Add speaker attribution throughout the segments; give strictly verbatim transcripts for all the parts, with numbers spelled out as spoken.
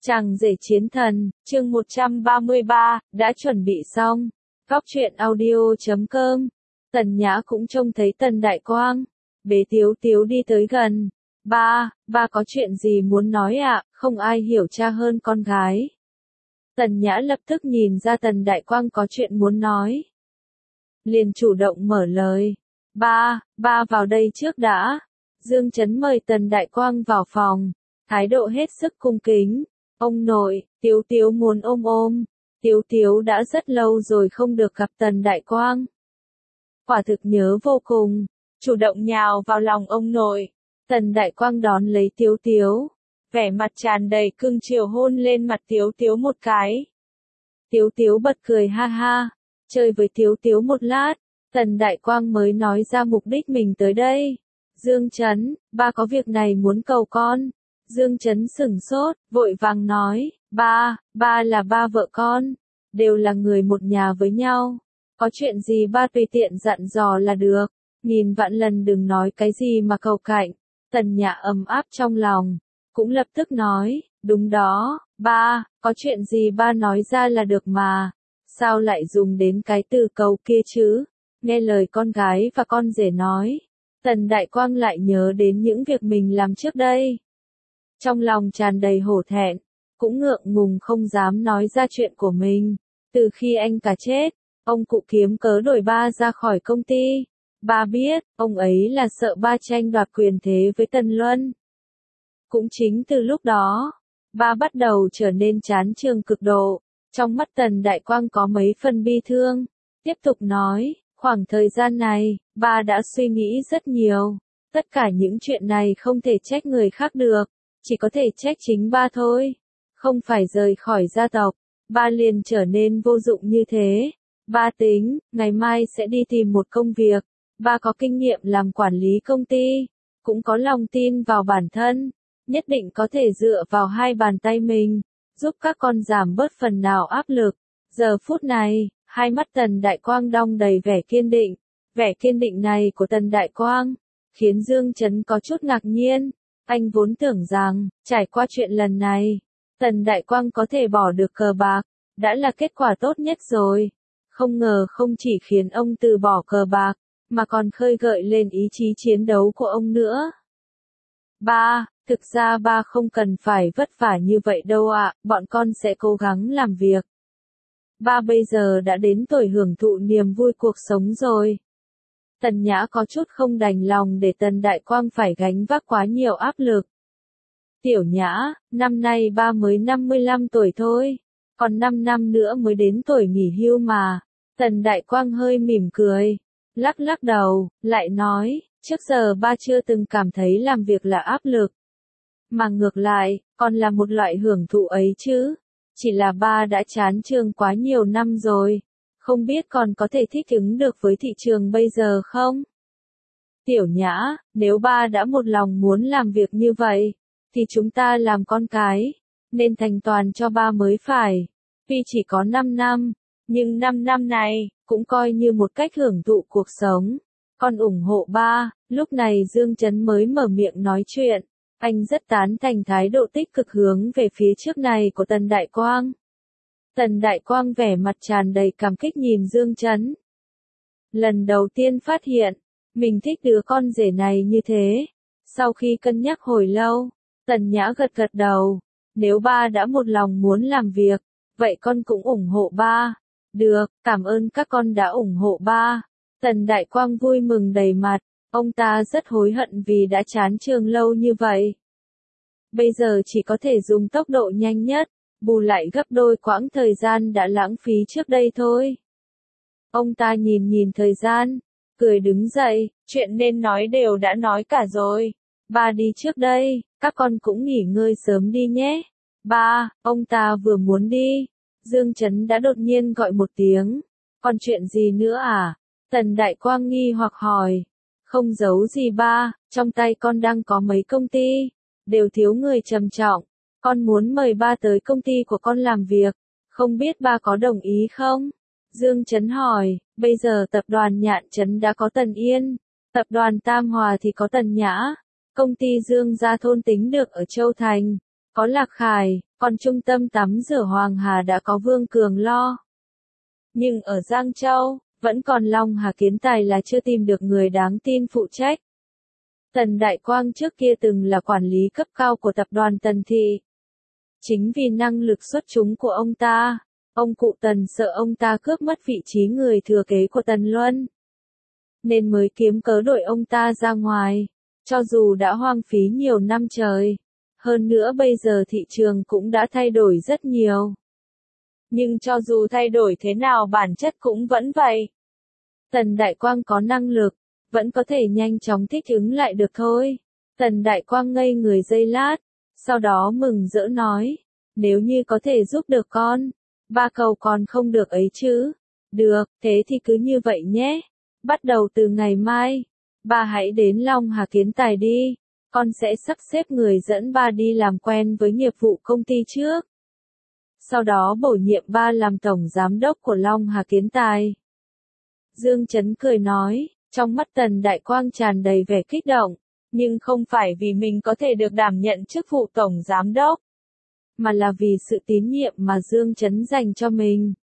Speaker 1: Chàng rể chiến thần, chương một trăm ba mươi ba, đã chuẩn bị xong. Góc truyện audio chấm com. Tần Nhã cũng trông thấy Tần Đại Quang. Bế Tiếu Tiếu đi tới gần. Ba, ba có chuyện gì muốn nói ạ, không ai hiểu cha hơn con gái. Tần Nhã lập tức nhìn ra Tần Đại Quang có chuyện muốn nói. Liền chủ động mở lời. Ba, ba vào đây trước đã. Dương Chấn mời Tần Đại Quang vào phòng. Thái độ hết sức cung kính. Ông nội, Tiếu Tiếu muốn ôm ôm. Tiếu Tiếu đã rất lâu rồi không được gặp Tần Đại Quang. Quả thực nhớ vô cùng. Chủ động nhào vào lòng ông nội. Tần Đại Quang đón lấy Tiếu Tiếu. Vẻ mặt tràn đầy cưng chiều hôn lên mặt Tiếu Tiếu một cái. Tiếu Tiếu bật cười ha ha. Chơi với Tiếu Tiếu một lát. Tần Đại Quang mới nói ra mục đích mình tới đây. Dương Chấn, ba có việc này muốn cầu con. Dương Chấn sửng sốt, vội vàng nói, ba, ba là ba vợ con, đều là người một nhà với nhau. Có chuyện gì ba tùy tiện dặn dò là được, nghìn vạn lần đừng nói cái gì mà cầu cạnh. Tần Nhã ấm áp trong lòng, cũng lập tức nói, đúng đó, ba, có chuyện gì ba nói ra là được mà, sao lại dùng đến cái từ cầu kia chứ? Nghe lời con gái và con rể nói, Tần Đại Quang lại nhớ đến những việc mình làm trước đây. Trong lòng tràn đầy hổ thẹn, cũng ngượng ngùng không dám nói ra chuyện của mình. Từ khi anh cả chết, ông cụ kiếm cớ đuổi ba ra khỏi công ty. Ba biết, ông ấy là sợ ba tranh đoạt quyền thế với Tần Luân. Cũng chính từ lúc đó, ba bắt đầu trở nên chán trường cực độ. Trong mắt Tần Đại Quang có mấy phần bi thương. Tiếp tục nói, khoảng thời gian này, ba đã suy nghĩ rất nhiều. Tất cả những chuyện này không thể trách người khác được. Chỉ có thể trách chính ba thôi. Không phải rời khỏi gia tộc, ba liền trở nên vô dụng như thế. Ba tính, ngày mai sẽ đi tìm một công việc. Ba có kinh nghiệm làm quản lý công ty, cũng có lòng tin vào bản thân. Nhất định có thể dựa vào hai bàn tay mình, giúp các con giảm bớt phần nào áp lực. Giờ phút này, hai mắt Tần Đại Quang đong đầy vẻ kiên định. Vẻ kiên định này của Tần Đại Quang, khiến Dương Chấn có chút ngạc nhiên. Anh vốn tưởng rằng, trải qua chuyện lần này, Tần Đại Quang có thể bỏ được cờ bạc, đã là kết quả tốt nhất rồi. Không ngờ không chỉ khiến ông từ bỏ cờ bạc, mà còn khơi gợi lên ý chí chiến đấu của ông nữa. Ba, thực ra ba không cần phải vất vả như vậy đâu ạ, bọn con sẽ cố gắng làm việc. Ba bây giờ đã đến tuổi hưởng thụ niềm vui cuộc sống rồi. Tần Nhã có chút không đành lòng để Tần Đại Quang phải gánh vác quá nhiều áp lực. Tiểu Nhã, năm nay ba mới năm mươi lăm tuổi thôi, còn năm năm nữa mới đến tuổi nghỉ hưu mà. Tần Đại Quang hơi mỉm cười, lắc lắc đầu, lại nói, trước giờ ba chưa từng cảm thấy làm việc là áp lực. Mà ngược lại, còn là một loại hưởng thụ ấy chứ. Chỉ là ba đã chán trường quá nhiều năm rồi. Không biết còn có thể thích ứng được với thị trường bây giờ không? Tiểu Nhã, nếu ba đã một lòng muốn làm việc như vậy, thì chúng ta làm con cái, nên thành toàn cho ba mới phải. Tuy chỉ có năm năm, nhưng năm năm này, cũng coi như một cách hưởng thụ cuộc sống. Con ủng hộ ba. Lúc này Dương Chấn mới mở miệng nói chuyện. Anh rất tán thành thái độ tích cực hướng về phía trước này của Tần Đại Quang. Tần Đại Quang vẻ mặt tràn đầy cảm kích nhìn Dương Chấn. Lần đầu tiên phát hiện, mình thích đứa con rể này như thế. Sau khi cân nhắc hồi lâu, Tần Nhã gật gật đầu. Nếu ba đã một lòng muốn làm việc, vậy con cũng ủng hộ ba. Được, cảm ơn các con đã ủng hộ ba. Tần Đại Quang vui mừng đầy mặt, ông ta rất hối hận vì đã chán trường lâu như vậy. Bây giờ chỉ có thể dùng tốc độ nhanh nhất, bù lại gấp đôi quãng thời gian đã lãng phí trước đây thôi. Ông ta nhìn nhìn thời gian, cười đứng dậy, chuyện nên nói đều đã nói cả rồi. Ba đi trước đây, các con cũng nghỉ ngơi sớm đi nhé. Ba, ông ta vừa muốn đi, Dương Chấn đã đột nhiên gọi một tiếng. Còn chuyện gì nữa à? Tần Đại Quang nghi hoặc hỏi. Không giấu gì ba, trong tay con đang có mấy công ty, đều thiếu người trầm trọng. Con muốn mời ba tới công ty của con làm việc, không biết ba có đồng ý không? Dương Chấn hỏi, bây giờ tập đoàn Nhạn Chấn đã có Tần Yên, tập đoàn Tam Hòa thì có Tần Nhã, công ty Dương Gia Thôn tính được ở Châu Thành, có Lạc Khải, còn trung tâm tắm rửa Hoàng Hà đã có Vương Cường lo. Nhưng ở Giang Châu, vẫn còn Long Hà Kiến Tài là chưa tìm được người đáng tin phụ trách. Tần Đại Quang trước kia từng là quản lý cấp cao của tập đoàn Tần Thị. Chính vì năng lực xuất chúng của ông ta, ông cụ Tần sợ ông ta cướp mất vị trí người thừa kế của Tần Luân, nên mới kiếm cớ đuổi ông ta ra ngoài, cho dù đã hoang phí nhiều năm trời. Hơn nữa bây giờ thị trường cũng đã thay đổi rất nhiều. Nhưng cho dù thay đổi thế nào bản chất cũng vẫn vậy. Tần Đại Quang có năng lực, vẫn có thể nhanh chóng thích ứng lại được thôi. Tần Đại Quang ngây người giây lát, sau đó mừng rỡ nói, nếu như có thể giúp được con, ba cầu còn không được ấy chứ. Được, thế thì cứ như vậy nhé. Bắt đầu từ ngày mai, ba hãy đến Long Hà Kiến Tài đi, con sẽ sắp xếp người dẫn ba đi làm quen với nghiệp vụ công ty trước. Sau đó bổ nhiệm ba làm tổng giám đốc của Long Hà Kiến Tài. Dương Chấn cười nói, trong mắt Tần Đại Quang tràn đầy vẻ kích động, nhưng không phải vì mình có thể được đảm nhận chức vụ tổng giám đốc, mà là vì sự tín nhiệm mà Dương Chấn dành cho mình.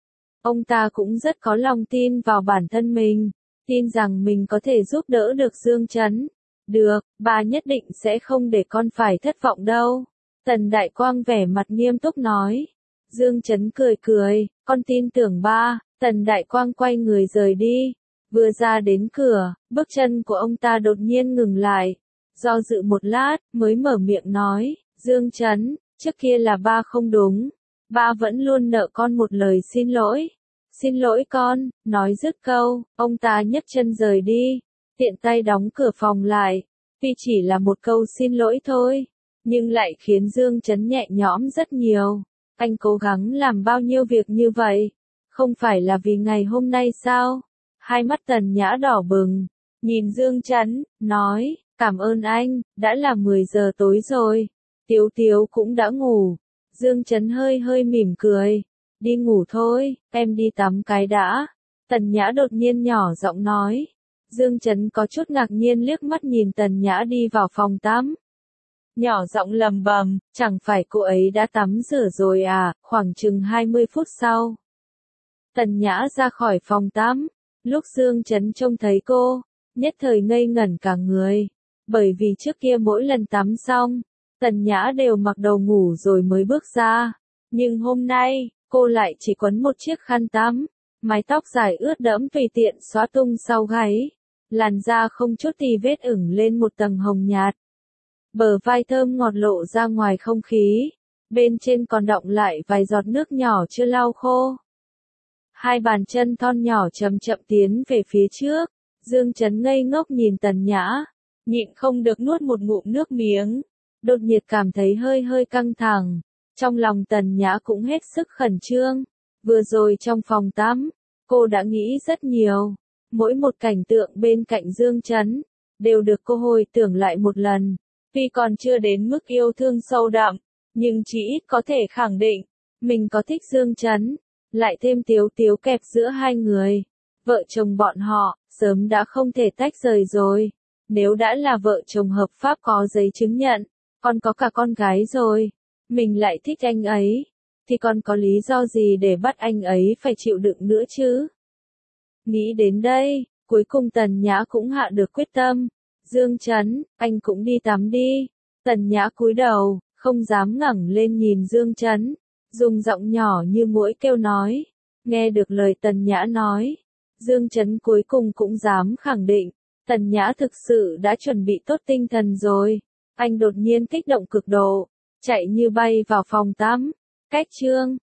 Speaker 1: Ông ta cũng rất có lòng tin vào bản thân mình, tin rằng mình có thể giúp đỡ được Dương Chấn. Được, ba nhất định sẽ không để con phải thất vọng đâu. Tần Đại Quang vẻ mặt nghiêm túc nói. Dương Chấn cười cười, con tin tưởng ba. Tần Đại Quang quay người rời đi. Vừa ra đến cửa, bước chân của ông ta đột nhiên ngừng lại. Do dự một lát, mới mở miệng nói, Dương Chấn, trước kia là ba không đúng. Ba vẫn luôn nợ con một lời xin lỗi. Xin lỗi con, nói dứt câu, ông ta nhấc chân rời đi, tiện tay đóng cửa phòng lại. Tuy chỉ là một câu xin lỗi thôi, nhưng lại khiến Dương Chấn nhẹ nhõm rất nhiều. Anh cố gắng làm bao nhiêu việc như vậy, không phải là vì ngày hôm nay sao? Hai mắt Tần Nhã đỏ bừng, nhìn Dương Chấn, nói, cảm ơn anh, đã là mười giờ tối rồi. Tiếu Tiếu cũng đã ngủ. Dương Chấn hơi hơi mỉm cười. Đi ngủ thôi, em đi tắm cái đã. Tần Nhã đột nhiên nhỏ giọng nói. Dương Chấn có chút ngạc nhiên liếc mắt nhìn Tần Nhã đi vào phòng tắm. Nhỏ giọng lầm bầm, chẳng phải cô ấy đã tắm rửa rồi à, khoảng chừng hai mươi phút sau. Tần Nhã ra khỏi phòng tắm, lúc Dương Chấn trông thấy cô, nhất thời ngây ngẩn cả người, bởi vì trước kia mỗi lần tắm xong, Tần Nhã đều mặc đồ ngủ rồi mới bước ra, nhưng hôm nay, cô lại chỉ quấn một chiếc khăn tắm, mái tóc dài ướt đẫm tùy tiện xóa tung sau gáy, làn da không chút tì vết ửng lên một tầng hồng nhạt. Bờ vai thơm ngọt lộ ra ngoài không khí, bên trên còn đọng lại vài giọt nước nhỏ chưa lau khô. Hai bàn chân thon nhỏ chậm chậm tiến về phía trước, Dương Chấn ngây ngốc nhìn Tần Nhã, nhịn không được nuốt một ngụm nước miếng, đột nhiên cảm thấy hơi hơi căng thẳng. Trong lòng Tần Nhã cũng hết sức khẩn trương. Vừa rồi trong phòng tắm, cô đã nghĩ rất nhiều. Mỗi một cảnh tượng bên cạnh Dương Chấn, đều được cô hồi tưởng lại một lần. Tuy còn chưa đến mức yêu thương sâu đậm, nhưng chỉ ít có thể khẳng định, mình có thích Dương Chấn. Lại thêm Tiếu Tiếu kẹp giữa hai người. Vợ chồng bọn họ, sớm đã không thể tách rời rồi. Nếu đã là vợ chồng hợp pháp có giấy chứng nhận, còn có cả con gái rồi. Mình lại thích anh ấy, thì còn có lý do gì để bắt anh ấy phải chịu đựng nữa chứ? Nghĩ đến đây, cuối cùng Tần Nhã cũng hạ được quyết tâm. Dương Chấn, anh cũng đi tắm đi. Tần Nhã cúi đầu, không dám ngẩng lên nhìn Dương Chấn, dùng giọng nhỏ như muỗi kêu nói. Nghe được lời Tần Nhã nói, Dương Chấn cuối cùng cũng dám khẳng định, Tần Nhã thực sự đã chuẩn bị tốt tinh thần rồi. Anh đột nhiên kích động cực độ, chạy như bay vào phòng tắm. Cách chương